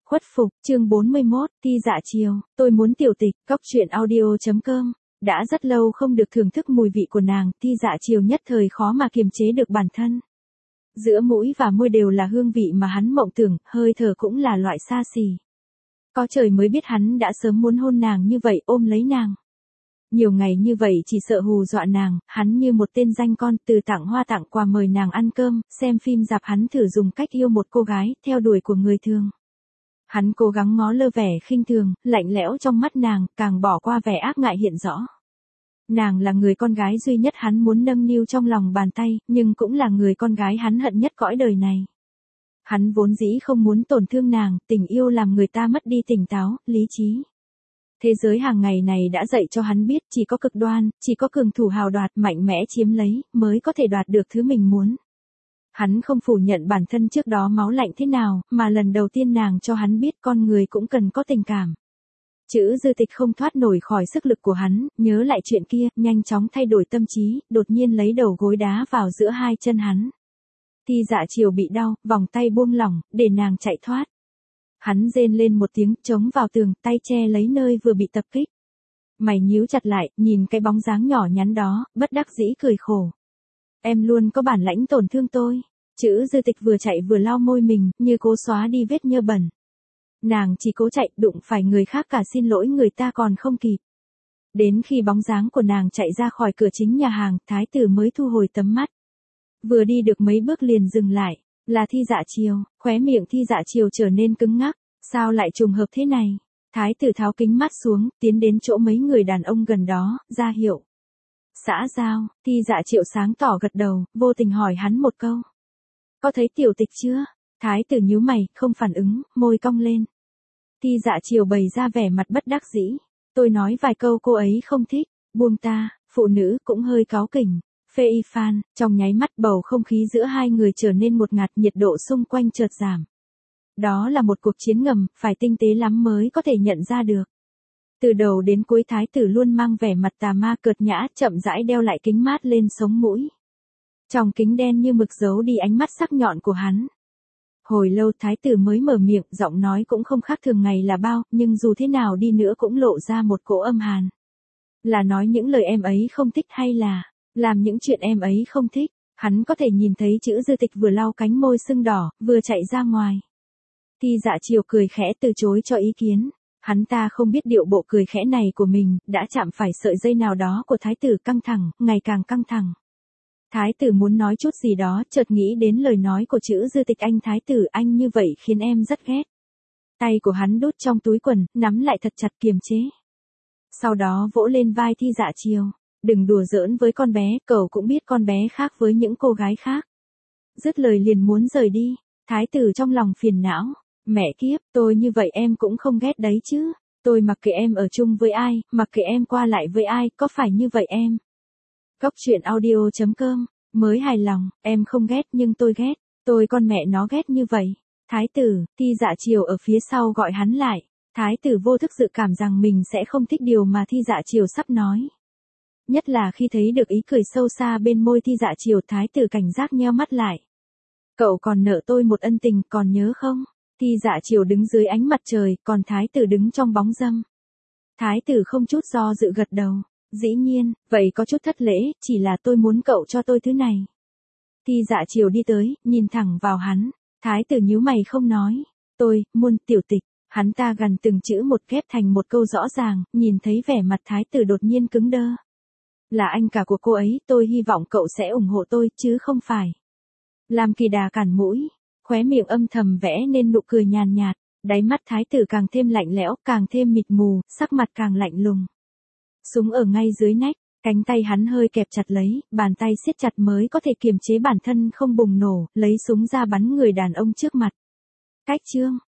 Khuất phục, chương 41, Thi Dạ Chiều, tôi muốn tiểu tịch, Cóc truyện audio.com. Đã rất lâu không được thưởng thức mùi vị của nàng, Thi Dạ Chiều nhất thời khó mà kiềm chế được bản thân. Giữa mũi và môi đều là hương vị mà hắn mộng tưởng, hơi thở cũng là loại xa xỉ. Có trời mới biết hắn đã sớm muốn hôn nàng như vậy, ôm lấy nàng. Nhiều ngày như vậy chỉ sợ hù dọa nàng, hắn như một tên danh con, từ tặng hoa tặng quà mời nàng ăn cơm, xem phim rạp, hắn thử dùng cách yêu một cô gái, theo đuổi của người thường. Hắn cố gắng ngó lơ vẻ khinh thường, lạnh lẽo trong mắt nàng, càng bỏ qua vẻ ác ngại hiện rõ. Nàng là người con gái duy nhất hắn muốn nâng niu trong lòng bàn tay, nhưng cũng là người con gái hắn hận nhất cõi đời này. Hắn vốn dĩ không muốn tổn thương nàng, tình yêu làm người ta mất đi tỉnh táo, lý trí. Thế giới hàng ngày này đã dạy cho hắn biết chỉ có cực đoan, chỉ có cường thủ hào đoạt, mạnh mẽ chiếm lấy, mới có thể đoạt được thứ mình muốn. Hắn không phủ nhận bản thân trước đó máu lạnh thế nào, mà lần đầu tiên nàng cho hắn biết con người cũng cần có tình cảm. Chữ Dư Tịch không thoát nổi khỏi sức lực của hắn, nhớ lại chuyện kia, nhanh chóng thay đổi tâm trí, đột nhiên lấy đầu gối đá vào giữa hai chân hắn. Thi Dạ Chiều bị đau, vòng tay buông lỏng, để nàng chạy thoát. Hắn rên lên một tiếng, chống vào tường, tay che lấy nơi vừa bị tập kích. Mày nhíu chặt lại, nhìn cái bóng dáng nhỏ nhắn đó, bất đắc dĩ cười khổ. Em luôn có bản lãnh tổn thương tôi. Chữ Dư Tịch vừa chạy vừa lau môi mình, như cố xóa đi vết nhơ bẩn. Nàng chỉ cố chạy, đụng phải người khác cả xin lỗi người ta còn không kịp. Đến khi bóng dáng của nàng chạy ra khỏi cửa chính nhà hàng, thái tử mới thu hồi tầm mắt. Vừa đi được mấy bước liền dừng lại, là Thi Dạ Chiều, khóe miệng Thi Dạ Chiều trở nên cứng ngắc, sao lại trùng hợp thế này? Thái tử tháo kính mắt xuống, tiến đến chỗ mấy người đàn ông gần đó, ra hiệu. Xã giao, Thi Dạ Chiều sáng tỏ gật đầu, vô tình hỏi hắn một câu. Có thấy tiểu tịch chưa? Thái tử nhíu mày, không phản ứng, môi cong lên. Thi Dạ Chiều bày ra vẻ mặt bất đắc dĩ. Tôi nói vài câu cô ấy không thích, buông ta, phụ nữ cũng hơi cáu kỉnh. Phê y phan, trong nháy mắt bầu không khí giữa hai người trở nên một ngạt, nhiệt độ xung quanh chợt giảm. Đó là một cuộc chiến ngầm, phải tinh tế lắm mới có thể nhận ra được. Từ đầu đến cuối thái tử luôn mang vẻ mặt tà ma cợt nhã, chậm rãi đeo lại kính mát lên sống mũi. Trong kính đen như mực giấu đi ánh mắt sắc nhọn của hắn. Hồi lâu thái tử mới mở miệng, giọng nói cũng không khác thường ngày là bao, nhưng dù thế nào đi nữa cũng lộ ra một cỗ âm hàn. Là nói những lời em ấy không thích hay là làm những chuyện em ấy không thích? Hắn có thể nhìn thấy chữ Dư Tịch vừa lau cánh môi sưng đỏ, vừa chạy ra ngoài. Thi Dạ Chiều cười khẽ từ chối cho ý kiến. Hắn ta không biết điệu bộ cười khẽ này của mình, đã chạm phải sợi dây nào đó của thái tử căng thẳng, ngày càng căng thẳng. Thái tử muốn nói chút gì đó, chợt nghĩ đến lời nói của chữ Dư Tịch, anh thái tử, anh như vậy khiến em rất ghét. Tay của hắn đút trong túi quần, nắm lại thật chặt kiềm chế. Sau đó vỗ lên vai Thi Dạ Chiều. Đừng đùa giỡn với con bé, cậu cũng biết con bé khác với những cô gái khác. Dứt lời liền muốn rời đi. Thái tử trong lòng phiền não. Mẹ kiếp, tôi như vậy em cũng không ghét đấy chứ. Tôi mặc kệ em ở chung với ai, mặc kệ em qua lại với ai, có phải như vậy em? Cóc truyện audio.com, mới hài lòng, em không ghét nhưng tôi ghét. Tôi con mẹ nó ghét như vậy. Thái tử, Thi Dạ Chiều ở phía sau gọi hắn lại. Thái tử vô thức dự cảm rằng mình sẽ không thích điều mà Thi Dạ Chiều sắp nói. Nhất là khi thấy được ý cười sâu xa bên môi Thi Dạ Chiều, thái tử cảnh giác nheo mắt lại. Cậu còn nợ tôi một ân tình, còn nhớ không? Thi Dạ Chiều đứng dưới ánh mặt trời, còn thái tử đứng trong bóng râm. Thái tử không chút do dự gật đầu. Dĩ nhiên, vậy có chút thất lễ, chỉ là tôi muốn cậu cho tôi thứ này. Thi Dạ Chiều đi tới, nhìn thẳng vào hắn. Thái tử nhíu mày không nói. Tôi, muốn tiểu tịch. Hắn ta gằn từng chữ một ghép thành một câu rõ ràng, nhìn thấy vẻ mặt thái tử đột nhiên cứng đơ. Là anh cả của cô ấy, tôi hy vọng cậu sẽ ủng hộ tôi, chứ không phải làm kỳ đà cản mũi. Khóe miệng âm thầm vẽ nên nụ cười nhàn nhạt, đáy mắt thái tử càng thêm lạnh lẽo, càng thêm mịt mù, sắc mặt càng lạnh lùng. Súng ở ngay dưới nách, cánh tay hắn hơi kẹp chặt lấy, bàn tay siết chặt mới có thể kiềm chế bản thân không bùng nổ, lấy súng ra bắn người đàn ông trước mặt. Cách chương